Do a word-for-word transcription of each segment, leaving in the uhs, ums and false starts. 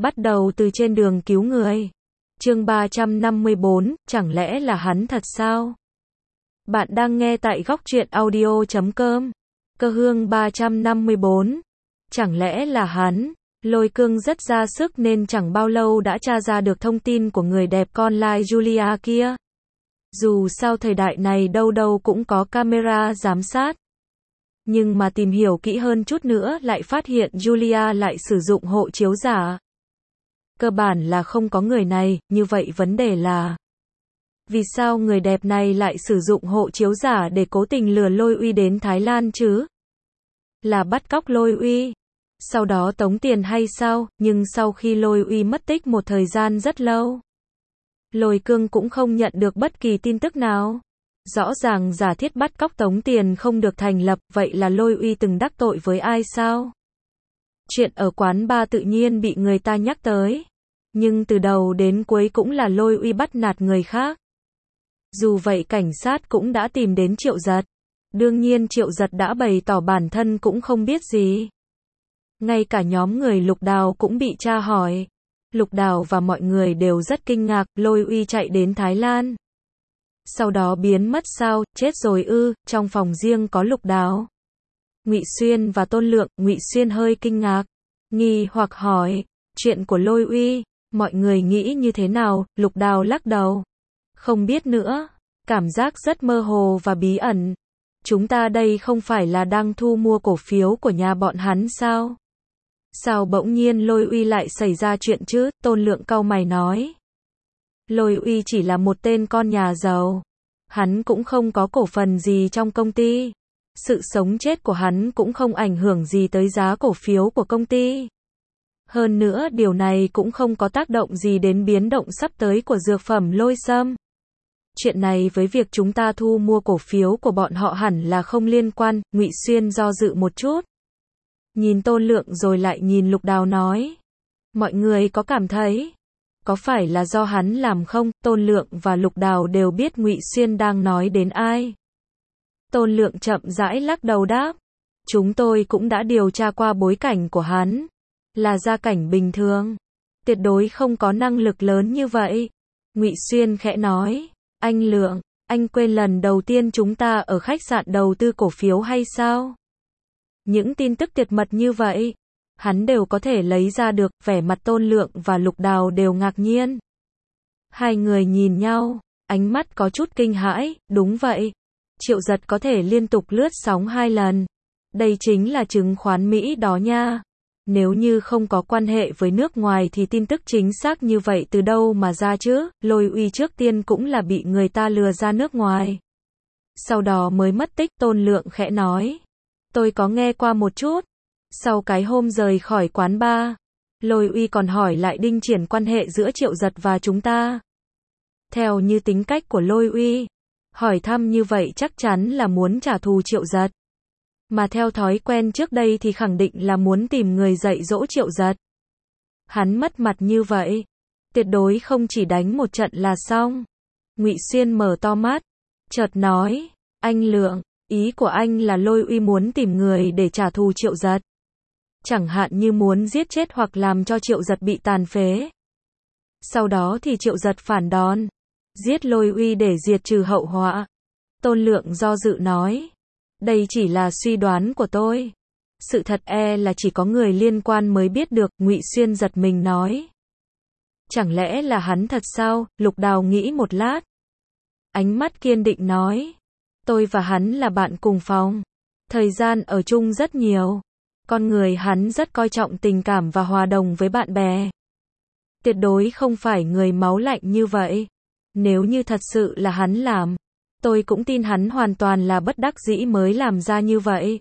Bắt đầu từ trên đường cứu người. Chương ba trăm năm mươi bốn, chẳng lẽ là hắn thật sao? Bạn đang nghe tại góc truyện audio chấm com. Cơ hương ba trăm năm mươi bốn. Chẳng lẽ là hắn? Lôi Cương rất ra sức nên chẳng bao lâu đã tra ra được thông tin của người đẹp con lai Julia kia. Dù sao thời đại này đâu đâu cũng có camera giám sát. Nhưng mà tìm hiểu kỹ hơn chút nữa lại phát hiện Julia lại sử dụng hộ chiếu giả. Cơ bản là không có người này, như vậy vấn đề là vì sao người đẹp này lại sử dụng hộ chiếu giả để cố tình lừa Lôi Uy đến Thái Lan chứ? Là bắt cóc Lôi Uy, sau đó tống tiền hay sao? Nhưng sau khi Lôi Uy mất tích một thời gian rất lâu, Lôi Cương cũng không nhận được bất kỳ tin tức nào. Rõ ràng giả thiết bắt cóc tống tiền không được thành lập, vậy là Lôi Uy từng đắc tội với ai sao? Chuyện ở quán bar tự nhiên bị người ta nhắc tới. Nhưng từ đầu đến cuối cũng là Lôi Uy bắt nạt người khác. Dù vậy cảnh sát cũng đã tìm đến Triệu Giật. Đương nhiên Triệu Giật đã bày tỏ bản thân cũng không biết gì. Ngay cả nhóm người Lục Đào cũng bị tra hỏi. Lục Đào và mọi người đều rất kinh ngạc, Lôi Uy chạy đến Thái Lan. Sau đó biến mất sao, chết rồi ư? Trong phòng riêng có Lục Đào, Ngụy Xuyên và Tôn Lượng. Ngụy Xuyên hơi kinh ngạc, nghi hoặc hỏi, chuyện của Lôi Uy, mọi người nghĩ như thế nào? Lục Đào lắc đầu, không biết nữa, cảm giác rất mơ hồ và bí ẩn. Chúng ta đây không phải là đang thu mua cổ phiếu của nhà bọn hắn sao? Sao bỗng nhiên Lôi Uy lại xảy ra chuyện chứ? Tôn Lượng cau mày nói, Lôi Uy chỉ là một tên con nhà giàu. Hắn cũng không có cổ phần gì trong công ty. Sự sống chết của hắn cũng không ảnh hưởng gì tới giá cổ phiếu của công ty. Hơn nữa điều này cũng không có tác động gì đến biến động sắp tới của dược phẩm Lôi Sâm. Chuyện này với việc chúng ta thu mua cổ phiếu của bọn họ hẳn là không liên quan. Ngụy Xuyên do dự một chút, nhìn Tôn Lượng rồi lại nhìn Lục Đào nói, mọi người có cảm thấy có phải là do hắn làm không? Tôn Lượng và Lục Đào đều biết Ngụy Xuyên đang nói đến ai. Tôn Lượng chậm rãi lắc đầu đáp, chúng tôi cũng đã điều tra qua bối cảnh của hắn, là gia cảnh bình thường, tuyệt đối không có năng lực lớn như vậy. Ngụy Xuyên khẽ nói, anh Lượng, anh quên lần đầu tiên chúng ta ở khách sạn đầu tư cổ phiếu hay sao? Những tin tức tuyệt mật như vậy, hắn đều có thể lấy ra được. Vẻ mặt Tôn Lượng và Lục Đào đều ngạc nhiên. Hai người nhìn nhau, ánh mắt có chút kinh hãi. Đúng vậy, Triệu Giật có thể liên tục lướt sóng hai lần. Đây chính là chứng khoán Mỹ đó nha. Nếu như không có quan hệ với nước ngoài thì tin tức chính xác như vậy từ đâu mà ra chứ? Lôi Uy trước tiên cũng là bị người ta lừa ra nước ngoài, sau đó mới mất tích. Tôn Lượng khẽ nói, tôi có nghe qua một chút. Sau cái hôm rời khỏi quán bar, Lôi Uy còn hỏi lại Đinh Triển quan hệ giữa Triệu Giật và chúng ta. Theo như tính cách của Lôi Uy, hỏi thăm như vậy chắc chắn là muốn trả thù Triệu Giật. Mà theo thói quen trước đây thì khẳng định là muốn tìm người dạy dỗ Triệu Giật. Hắn mất mặt như vậy, tuyệt đối không chỉ đánh một trận là xong. Ngụy Xuyên mở to mắt, chợt nói, anh Lượng, ý của anh là Lôi Uy muốn tìm người để trả thù Triệu Giật. Chẳng hạn như muốn giết chết hoặc làm cho Triệu Giật bị tàn phế. Sau đó thì Triệu Giật phản đòn, giết Lôi Uy để diệt trừ hậu họa. Tôn Lượng do dự nói, đây chỉ là suy đoán của tôi. Sự thật e là chỉ có người liên quan mới biết được. Ngụy Xuyên giật mình nói, chẳng lẽ là hắn thật sao? Lục Đào nghĩ một lát, ánh mắt kiên định nói, tôi và hắn là bạn cùng phòng, thời gian ở chung rất nhiều. Con người hắn rất coi trọng tình cảm và hòa đồng với bạn bè. Tuyệt đối không phải người máu lạnh như vậy. Nếu như thật sự là hắn làm, tôi cũng tin hắn hoàn toàn là bất đắc dĩ mới làm ra như vậy.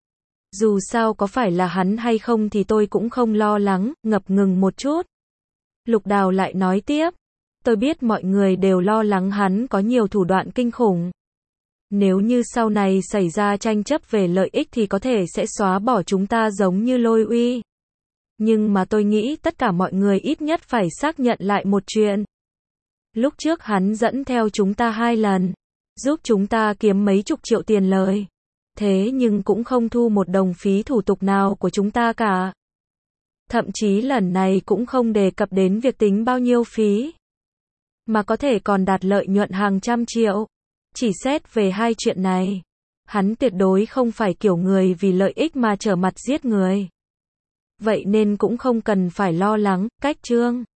Dù sao có phải là hắn hay không thì tôi cũng không lo lắng. Ngập ngừng một chút, Lục Đào lại nói tiếp, tôi biết mọi người đều lo lắng hắn có nhiều thủ đoạn kinh khủng. Nếu như sau này xảy ra tranh chấp về lợi ích thì có thể sẽ xóa bỏ chúng ta giống như Lôi Uy. Nhưng mà tôi nghĩ tất cả mọi người ít nhất phải xác nhận lại một chuyện. Lúc trước hắn dẫn theo chúng ta hai lần, giúp chúng ta kiếm mấy chục triệu tiền lời. Thế nhưng cũng không thu một đồng phí thủ tục nào của chúng ta cả. Thậm chí lần này cũng không đề cập đến việc tính bao nhiêu phí, mà có thể còn đạt lợi nhuận hàng trăm triệu. Chỉ xét về hai chuyện này, hắn tuyệt đối không phải kiểu người vì lợi ích mà trở mặt giết người. Vậy nên cũng không cần phải lo lắng, cách Trương